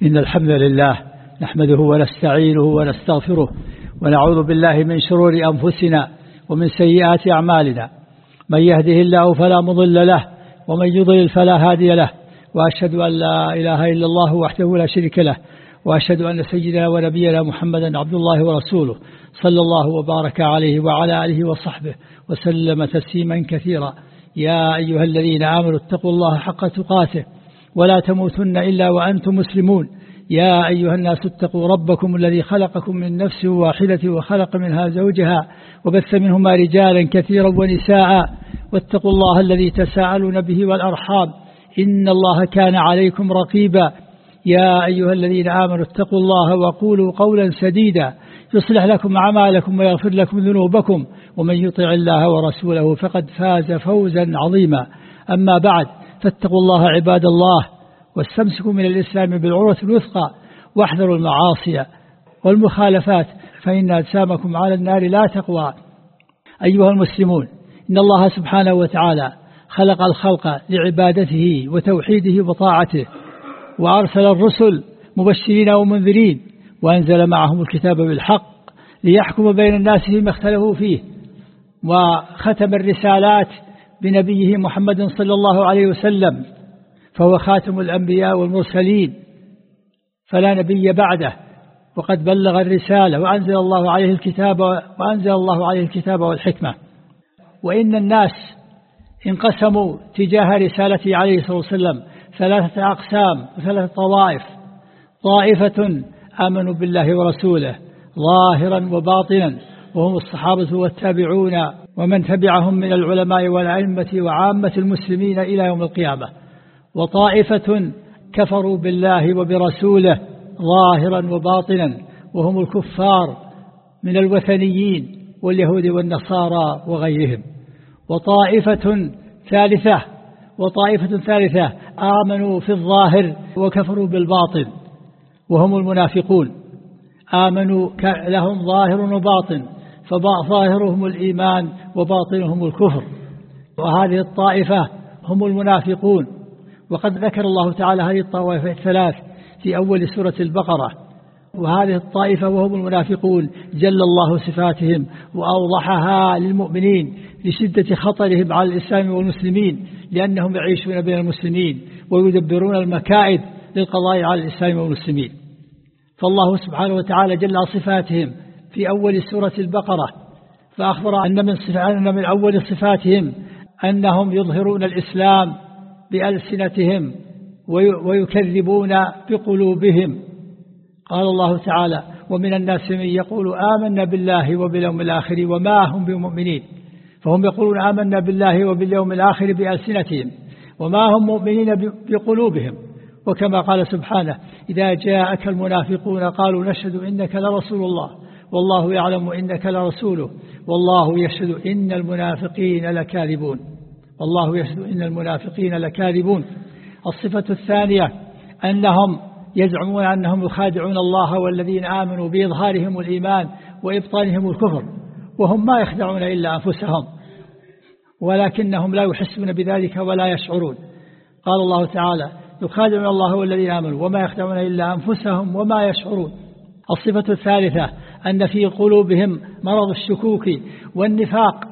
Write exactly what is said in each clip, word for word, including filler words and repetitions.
إن الحمد لله نحمده ونستعينه ونستغفره ونعوذ بالله من شرور أنفسنا ومن سيئات أعمالنا. من يهده الله فلا مضل له ومن يضلل فلا هادي له، وأشهد أن لا إله إلا الله وحده لا شريك له، وأشهد أن سيدنا ونبينا محمدا عبد الله ورسوله صلى الله وبارك عليه وعلى آله وصحبه وسلم تسليما كثيرا. يا أيها الذين آمنوا اتقوا الله حق تقاته ولا تموتن إلا وأنتم مسلمون. يا أيها الناس اتقوا ربكم الذي خلقكم من نفس واحدة وخلق منها زوجها وبث منهما رجالا كثيرا ونساء، واتقوا الله الذي تساءلون به والأرحام إن الله كان عليكم رقيبا. يا أيها الذين آمنوا اتقوا الله وقولوا قولا سديدا يصلح لكم أعمالكم ويغفر لكم ذنوبكم، ومن يطع الله ورسوله فقد فاز فوزا عظيما. أما بعد، فاتقوا الله عباد الله، واستمسكوا من الإسلام بالعروة الوثقى، واحذروا المعاصي والمخالفات فإن أجسامكم على النار لا تقوى. أيها المسلمون، إن الله سبحانه وتعالى خلق الخلق لعبادته وتوحيده وطاعته، وأرسل الرسل مبشرين ومنذرين، وأنزل معهم الكتاب بالحق ليحكم بين الناس فيما اختلفوا فيه، وختم الرسالات بنبيه محمد صلى الله عليه وسلم، فهو خاتم الأنبياء والمرسلين فلا نبي بعده، وقد بلغ الرسالة وأنزل الله عليه الكتاب وأنزل الله عليه الكتاب والحكمة. وإن الناس انقسموا تجاه رسالته عليه الصلاة والسلام ثلاثة أقسام وثلاثة طوائف. طائفة آمنوا بالله ورسوله ظاهرا وباطنا، وهم الصحابة والتابعون ومن تبعهم من العلماء والأئمة وعامة المسلمين إلى يوم القيامة. وطائفة كفروا بالله وبرسوله ظاهرا وباطنا، وهم الكفار من الوثنيين واليهود والنصارى وغيرهم. وطائفة ثالثة وطائفة ثالثة آمنوا في الظاهر وكفروا بالباطن، وهم المنافقون. آمنوا لهم ظاهر وباطن، فظاهرهم الإيمان وباطنهم الكفر، وهذه الطائفة هم المنافقون. وقد ذكر الله تعالى هذه الطوائف الثلاث في أول سورة البقرة، وهذه الطائفة وهم المنافقون جل الله صفاتهم وأوضحها للمؤمنين لشدة خطرهم على الإسلام والمسلمين، لأنهم يعيشون بين المسلمين ويدبرون المكائد للقضاء على الإسلام والمسلمين. فالله سبحانه وتعالى جل صفاتهم في أول سورة البقرة، فأخبر أن من, أن من أول صفاتهم أنهم يظهرون الإسلام بألسنتهم ويكذبون بقلوبهم. قال الله تعالى: ومن الناس من يقول آمنا بالله وباليوم الآخر وما هم بمؤمنين. فهم يقولون آمنا بالله وباليوم الآخر بألسنتهم، وما هم مؤمنين بقلوبهم. وكما قال سبحانه: إذا جاءك المنافقون قالوا نشهد إنك لرسول الله والله يعلم إنك لرسوله والله يشهد إن المنافقين لكاذبون. والله يشهد إن المنافقين لكاذبون. الصفة الثانية أنهم يزعمون أنهم يخادعون الله والذين آمنوا بإظهارهم الإيمان وإبطانهم الكفر، وهم ما يخدعون إلا أنفسهم ولكنهم لا يحسون بذلك ولا يشعرون. قال الله تعالى: يخادعون الله والذين آمنوا وما يخدعون إلا أنفسهم وما يشعرون. الصفة الثالثة أن في قلوبهم مرض الشكوك والنفاق،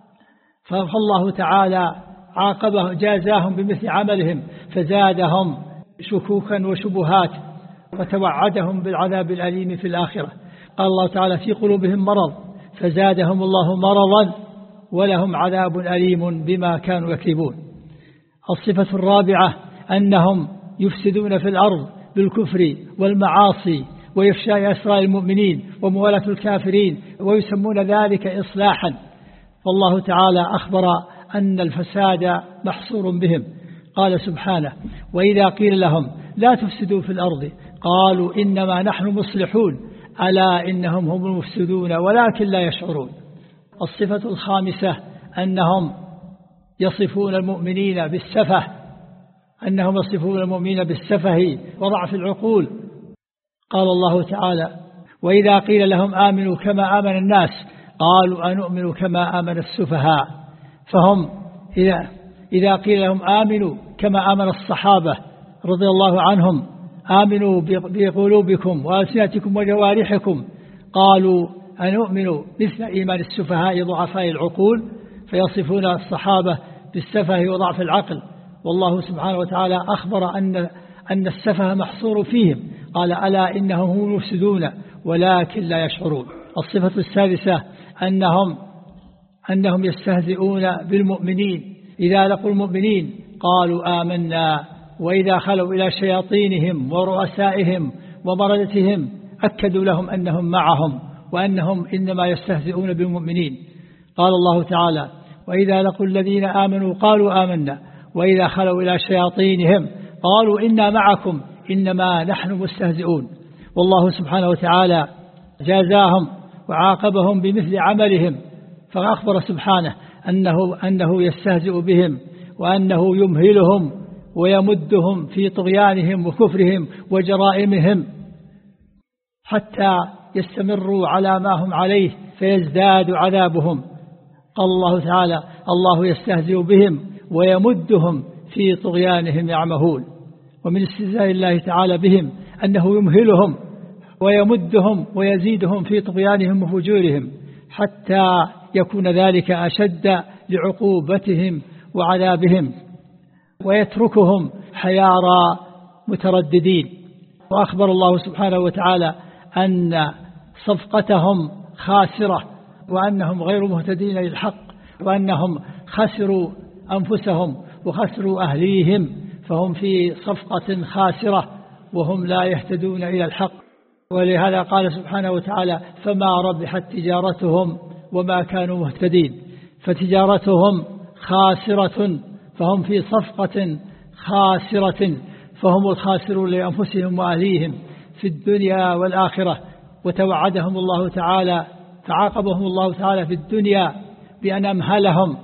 فالله تعالى عاقبه جازاهم بمثل عملهم فزادهم شكوكا وشبهات وتوعدهم بالعذاب الأليم في الآخرة. قال الله تعالى: في قلوبهم مرض فزادهم الله مرضا ولهم عذاب أليم بما كانوا يكذبون. الصفة الرابعة أنهم يفسدون في الأرض بالكفر والمعاصي وإفشاء أسرار المؤمنين وموالاة الكافرين، ويسمون ذلك إصلاحا. فالله تعالى أخبر أن الفساد محصور بهم. قال سبحانه: وإذا قيل لهم لا تفسدوا في الأرض قالوا إنما نحن مصلحون ألا إنهم هم المفسدون ولكن لا يشعرون. الصفة الخامسة أنهم يصفون المؤمنين بالسفه أنهم يصفون المؤمنين بالسفه وضعف العقول. قال الله تعالى: وإذا قيل لهم آمنوا كما آمن الناس قالوا أنؤمن كما آمن السفهاء. فهم إذا, إذا قيل لهم آمنوا كما آمن الصحابة رضي الله عنهم آمنوا بقلوبكم وألسنتكم وجوارحكم قالوا أنؤمن مثل إيمان السفهاء ضعفاء العقول، فيصفون الصحابة بالسفه وضعف العقل، والله سبحانه وتعالى أخبر أن أن السفه محصور فيهم، قال ألا إنهم هم المفسدون ولكن لا يشعرون. الصفة السادسة أنهم أنهم يستهزئون بالمؤمنين، إذا لقوا المؤمنين قالوا آمنا، وإذا خلوا إلى شياطينهم ورؤسائهم ومردتهم أكدوا لهم أنهم معهم وأنهم إنما يستهزئون بالمؤمنين. قال الله تعالى وإذا لقوا الذين آمنوا قالوا آمنا وإذا خلوا إلى شياطينهم قالوا إنا معكم إنما نحن مستهزئون. والله سبحانه وتعالى جازاهم وعاقبهم بمثل عملهم، فأخبر سبحانه أنه, أنه يستهزئ بهم وأنه يمهلهم ويمدهم في طغيانهم وكفرهم وجرائمهم حتى يستمروا على ما هم عليه فيزداد عذابهم. قال الله تعالى الله يستهزئ بهم ويمدهم في طغيانهم يعمهون. ومن استهزاء الله تعالى بهم أنه يمهلهم ويمدهم ويزيدهم في طغيانهم وفجورهم حتى يكون ذلك أشد لعقوبتهم وعذابهم، ويتركهم حيارى مترددين. وأخبر الله سبحانه وتعالى أن صفقتهم خاسرة وأنهم غير مهتدين للحق، وأنهم خسروا أنفسهم وخسروا أهليهم، فهم في صفقة خاسرة وهم لا يهتدون إلى الحق. ولهذا قال سبحانه وتعالى فما ربحت تجارتهم وما كانوا مهتدين، فتجارتهم خاسرة فهم في صفقة خاسرة، فهم الخاسرون لأنفسهم وأهليهم في الدنيا والآخرة. وتوعدهم الله تعالى فعاقبهم الله تعالى في الدنيا بأن أمهلهم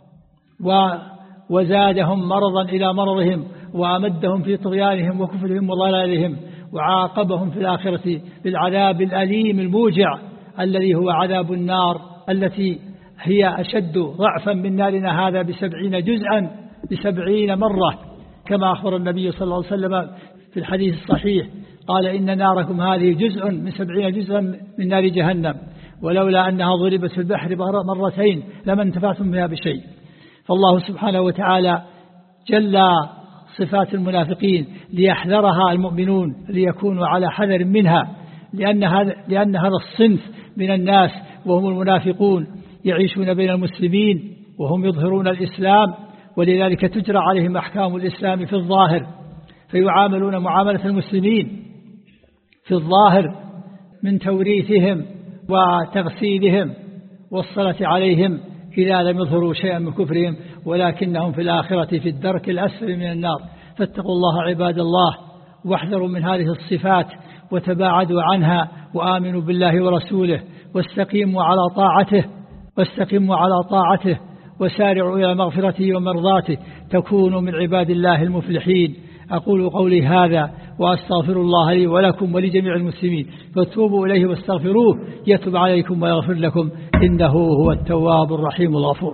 وزادهم مرضا إلى مرضهم وأمدهم في طغيانهم وكفرهم وضلالهم، وعاقبهم في الآخرة بالعذاب الأليم الموجع الذي هو عذاب النار التي هي أشد ضعفا من نارنا هذا بسبعين جزءا بسبعين مرة، كما أخبر النبي صلى الله عليه وسلم في الحديث الصحيح قال إن ناركم هذه جزء من سبعين جزءا من نار جهنم، ولولا أنها ضربت في البحر مرتين لما انتفعتم بها بشيء. فالله سبحانه وتعالى جل صفات المنافقين ليحذرها المؤمنون ليكونوا على حذر منها، لأن هذا, لأن هذا الصنف من الناس وهم المنافقون يعيشون بين المسلمين وهم يظهرون الإسلام، ولذلك تجرى عليهم أحكام الإسلام في الظاهر، فيعاملون معاملة المسلمين في الظاهر من توريثهم وتغسيلهم والصلاة عليهم إذا لم يظهروا شيئا من كفرهم، ولكنهم في الآخرة في الدرك الأسفل من النار. فاتقوا الله عباد الله واحذروا من هذه الصفات وتباعدوا عنها، وآمنوا بالله ورسوله واستقيموا على طاعته واستقيموا على طاعته وسارعوا إلى مغفرته ومرضاته تكونوا من عباد الله المفلحين. أقول قولي هذا وأستغفر الله لي ولكم ولجميع المسلمين، فتوبوا إليه واستغفروه يتوب عليكم ويغفر لكم إنه هو التواب الرحيم الغفور.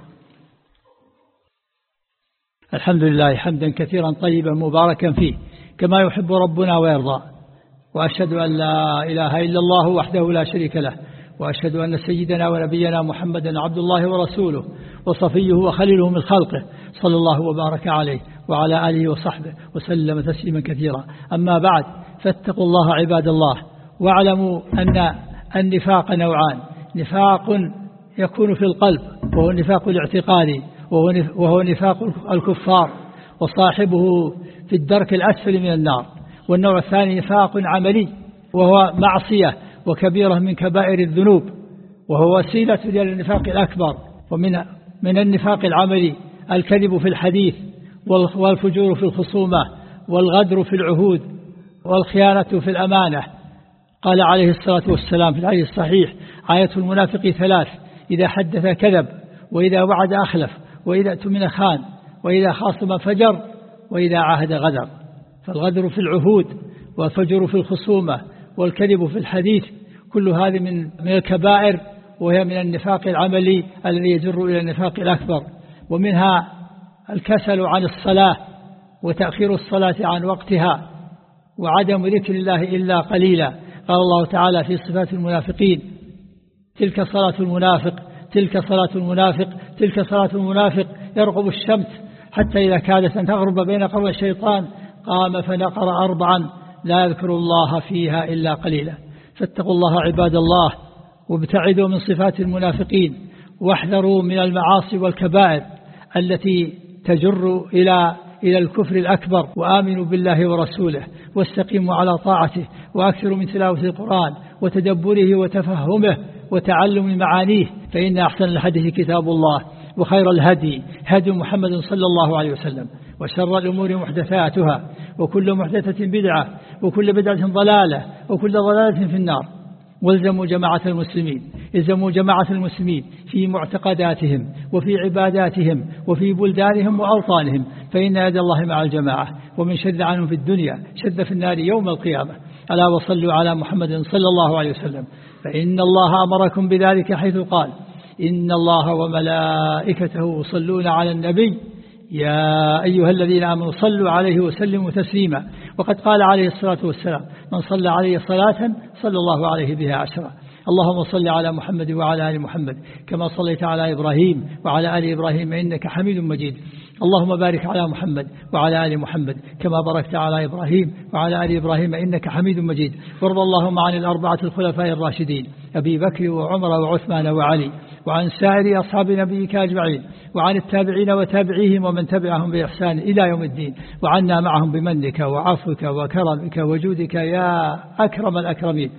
الحمد لله حمدا كثيرا طيبا مباركا فيه كما يحب ربنا ويرضى، وأشهد أن لا إله إلا الله وحده لا شريك له، وأشهد أن سيدنا ونبينا محمدا عبد الله ورسوله وصفيه وخليله من خلقه صلى الله وبارك عليه وعلى آله وصحبه وسلم تسليما كثيرا. أما بعد، فاتقوا الله عباد الله، واعلموا أن النفاق نوعان: نفاق يكون في القلب وهو النفاق الاعتقادي وهو نفاق الكفار وصاحبه في الدرك الأسفل من النار، والنوع الثاني نفاق عملي وهو معصية وكبيرة من كبائر الذنوب وهو وسيلة للنفاق الأكبر. ومن من النفاق العملي الكذب في الحديث والفجور في الخصومة والغدر في العهود والخيانة في الأمانة. قال عليه الصلاة والسلام في الحديث الصحيح: آية المنافق ثلاث: إذا حدث كذب، وإذا وعد أخلف، وإذا اؤتمن خان، وإذا خاصم فجر، وإذا عاهد غدر. فالغدر في العهود والفجر في الخصومة والكذب في الحديث كل هذه من من الكبائر، وهي من النفاق العملي الذي يجر إلى النفاق الأكبر. ومنها الكسل عن الصلاة وتأخير الصلاة عن وقتها وعدم ذكر الله إلا قليلا. قال الله تعالى في صفات المنافقين: تلك صلاة المنافق تلك صلاة المنافق تلك صلاة المنافق يرقب الشمس حتى إذا كادت أن تغرب بين قرن الشيطان قام فنقر أربعا لا يذكر الله فيها إلا قليلا. فاتقوا الله عباد الله، وابتعدوا من صفات المنافقين، واحذروا من المعاصي والكبائر التي تجر إلى إلى الكفر الأكبر، وآمنوا بالله ورسوله، واستقيموا على طاعته، وأكثروا من تلاوة القرآن وتدبره وتفهمه وتعلم معانيه، فإن أحسن الحديث كتاب الله، وخير الهدي هدي محمد صلى الله عليه وسلم، وشر الأمور محدثاتها، وكل محدثة بدعة، وكل بدعة ضلالة، وكل ضلالة في النار. والزموا جماعة المسلمين الزموا جماعة المسلمين في معتقداتهم وفي عباداتهم وفي بلدانهم وأوطانهم، فإن يد الله مع الجماعة، ومن شد عنهم في الدنيا شد في النار يوم القيامة. ألا وصلوا على محمد صلى الله عليه وسلم، فإن الله أمركم بذلك حيث قال: إن الله وملائكته يصلون على النبي يا أيها الذين آمنوا صلوا عليه وسلموا تسليما. وقد قال عليه الصلاة والسلام: من صلى عليه صلاة صلى الله عليه بها عشرا. اللهم صل على محمد وعلى آل محمد كما صليت على إبراهيم وعلى آل إبراهيم إنك حميد مجيد. اللهم بارك على محمد وعلى آل محمد كما باركت على إبراهيم وعلى آل إبراهيم إنك حميد مجيد. وارض اللهم عن الأربعة الخلفاء الراشدين أبي بكر وعمر وعثمان وعلي، وعن سائر أصحاب نبيك أجمعين، وعن التابعين وتابعيهم ومن تبعهم بإحسان إلى يوم الدين، وعنا معهم بمنك وعفوك وكرمك وجودك يا أكرم الأكرمين.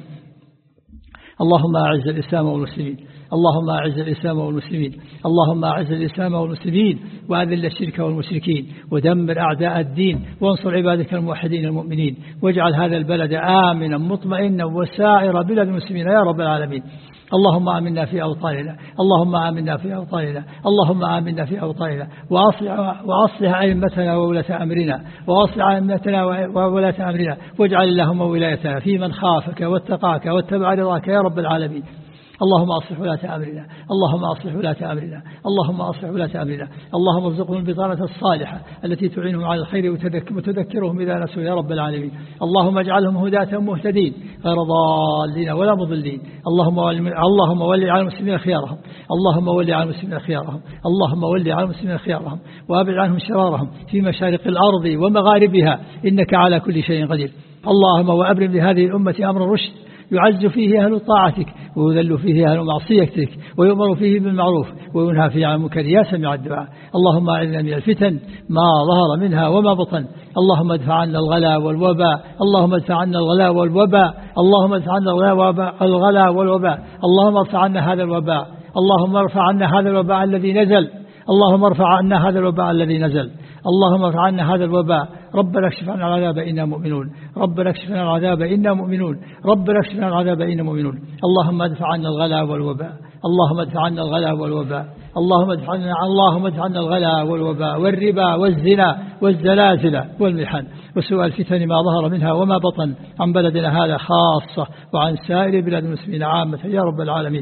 اللهم أعز الإسلام والمسلمين اللهم أعز الإسلام والمسلمين اللهم أعز الإسلام والمسلمين وأذل الشرك والمشركين، ودمر أعداء الدين، وانصر عبادك الموحدين المؤمنين، واجعل هذا البلد آمنا مطمئنا وسائر بلاد المسلمين يا رب العالمين. اللهم آمنا في أوطاننا اللهم آمنا في أوطاننا اللهم آمنا في أوطاننا وأصلح, وأصلح أئمتنا وولاة أمرنا وأصلح أئمتنا وولاة أمرنا، واجعل اللهم ولايتنا في من خافك واتقاك واتبع رضاك يا رب العالمين. اللهم أصلح ولاة أمرنا اللهم أصلح ولاة أمرنا اللهم أصلح ولاة أمرنا اللهم ارزقهم البطانة الصالحة التي تعينهم على الخير وتذكرهم إذا نسوا يا رب العالمين. اللهم اجعلهم هداة مهتدين غير ضالين ولا مضلين. اللهم اللهم ولي على المسلمين خيارهم اللهم ولي على المسلمين خيارهم اللهم ولي على المسلمين خيارهم وأبعد عنهم شرارهم في مشارق الأرض ومغاربها، إنك على كل شيء قدير. اللهم وأبرم لهذه الأمة أمر رشد يعز فيه أهل طاعتك ويذل فيه أهل معصيتك، ويؤمر فيه بالمعروف وينهى فيه عن المنكر يا سميع الدعاء. اللهم أعذنا من الفتن ما ظهر منها وما بطن. اللهم ادفع عنا الغلا والوباء اللهم ادفع عنا الغلا والوباء اللهم ادفع عنا الغلا والوباء اللهم ارفع عنا هذا الوباء اللهم ارفع عنا هذا الوباء الذي نزل اللهم ارفع عنا هذا الوباء الذي نزل اللهم ارفع عنا هذا الوباء. ربنا اكشف عنا العذاب إنا مؤمنون ربنا اكشف عنا العذاب إنا مؤمنون ربنا اكشف عنا العذاب إنا مؤمنون. اللهم ادفع عنا الغلا والوباء اللهم ادفع عنا الغلا والوباء اللهم ادفع عنا اللهم ادفع عنا الغلا والوباء والربا والزنا والزلازل والمحن وسوء الفتن ما ظهر منها وما بطن عن بلدنا هذا خاصة وعن سائر بلاد المسلمين عامة يا رب العالمين.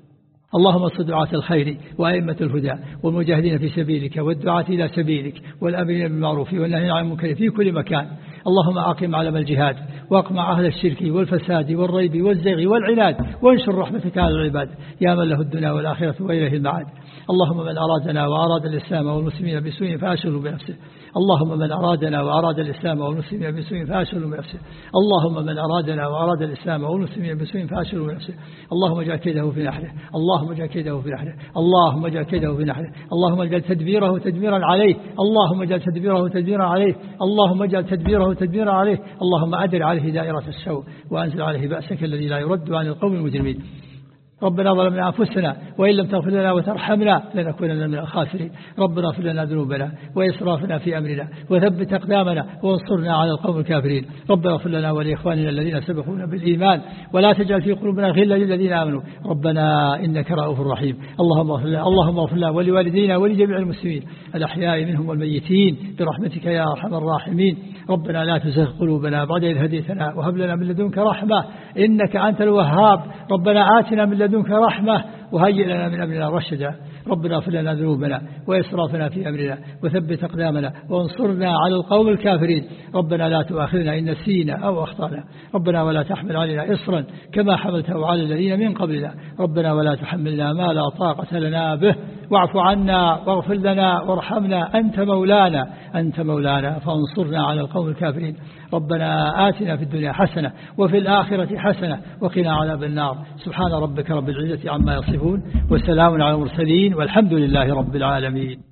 اللهم اصل دعاة الخير وأئمة الهدى والمجاهدين في سبيلك والدعاة إلى سبيلك والأمرين بالمعروف والنهي عن المنكر في كل مكان. اللهم أقم علم الجهاد واقمع أهل الشرك والفساد والريب والزيغ والعناد، وانشر رحمتك على العباد يا من له الدنيا والآخرة وإليه المعاد. اللهم من أرادنا وأراد الإسلام والمسلمين بسوء فأشغله بنفسه اللهم من أرادنا وأراد الإسلام والمسلمين بسوء فأشغله بنفسه اللهم من أرادنا وأراد الإسلام والمسلمين بسوء فأشغله بنفسه اللهم اجعل كيده في نحره اللهم اجعل كيده في نحره اللهم اجعل كيده في نحره اللهم اجعل تدبيره تدميرا عليه اللهم اجعل تدبيره تدميرا عليه اللهم اجعل تدبيره تدميرا عليه اللهم أدر عليه دائرة السوء وأنزل عليه بأسك الذي لا يرد عن القوم المجرمين. ربنا ظلمنا أنفسنا وإن لم تغفر لنا وترحمنا لنكونن من الخاسرين. ربنا اغفر لنا ذنوبنا وإسرافنا في أمرنا وثبت أقدامنا وانصرنا على القوم الكافرين. ربنا اغفر لنا ولإخواننا الذين سبقونا بالإيمان ولا تجعل في قلوبنا غلا للذين آمنوا ربنا إنك رؤوف رحيم. اللهم اغفر لنا اللهم اغفر لنا ولوالدينا ولجميع المسلمين الأحياء منهم والميتين برحمتك يا أرحم الراحمين. ربنا لا تزغ قلوبنا بعد إذ هديتنا وهب لنا من لدنك رحمة إنك أنت الوهاب. ربنا آتنا من لدنك رحمة وهيئ لنا من أمرنا رشدا. ربنا اغفر لنا ذنوبنا وإسرافنا في أمرنا وثبت أقدامنا وانصرنا على القوم الكافرين. ربنا لا تؤاخذنا إن نسينا أو أخطأنا. ربنا ولا تحمل علينا إصرا كما حملته على الذين من قبلنا. ربنا ولا تحملنا ما لا طاقة لنا به واعف عنا واغفر لنا وارحمنا أنت مولانا أنت مولانا فانصرنا على القوم الكافرين. ربنا آتنا في الدنيا حسنة وفي الآخرة حسنة وقنا عذاب النار. سبحان ربك رب العزة عما يصفون وسلام على المرسلين والحمد لله رب العالمين.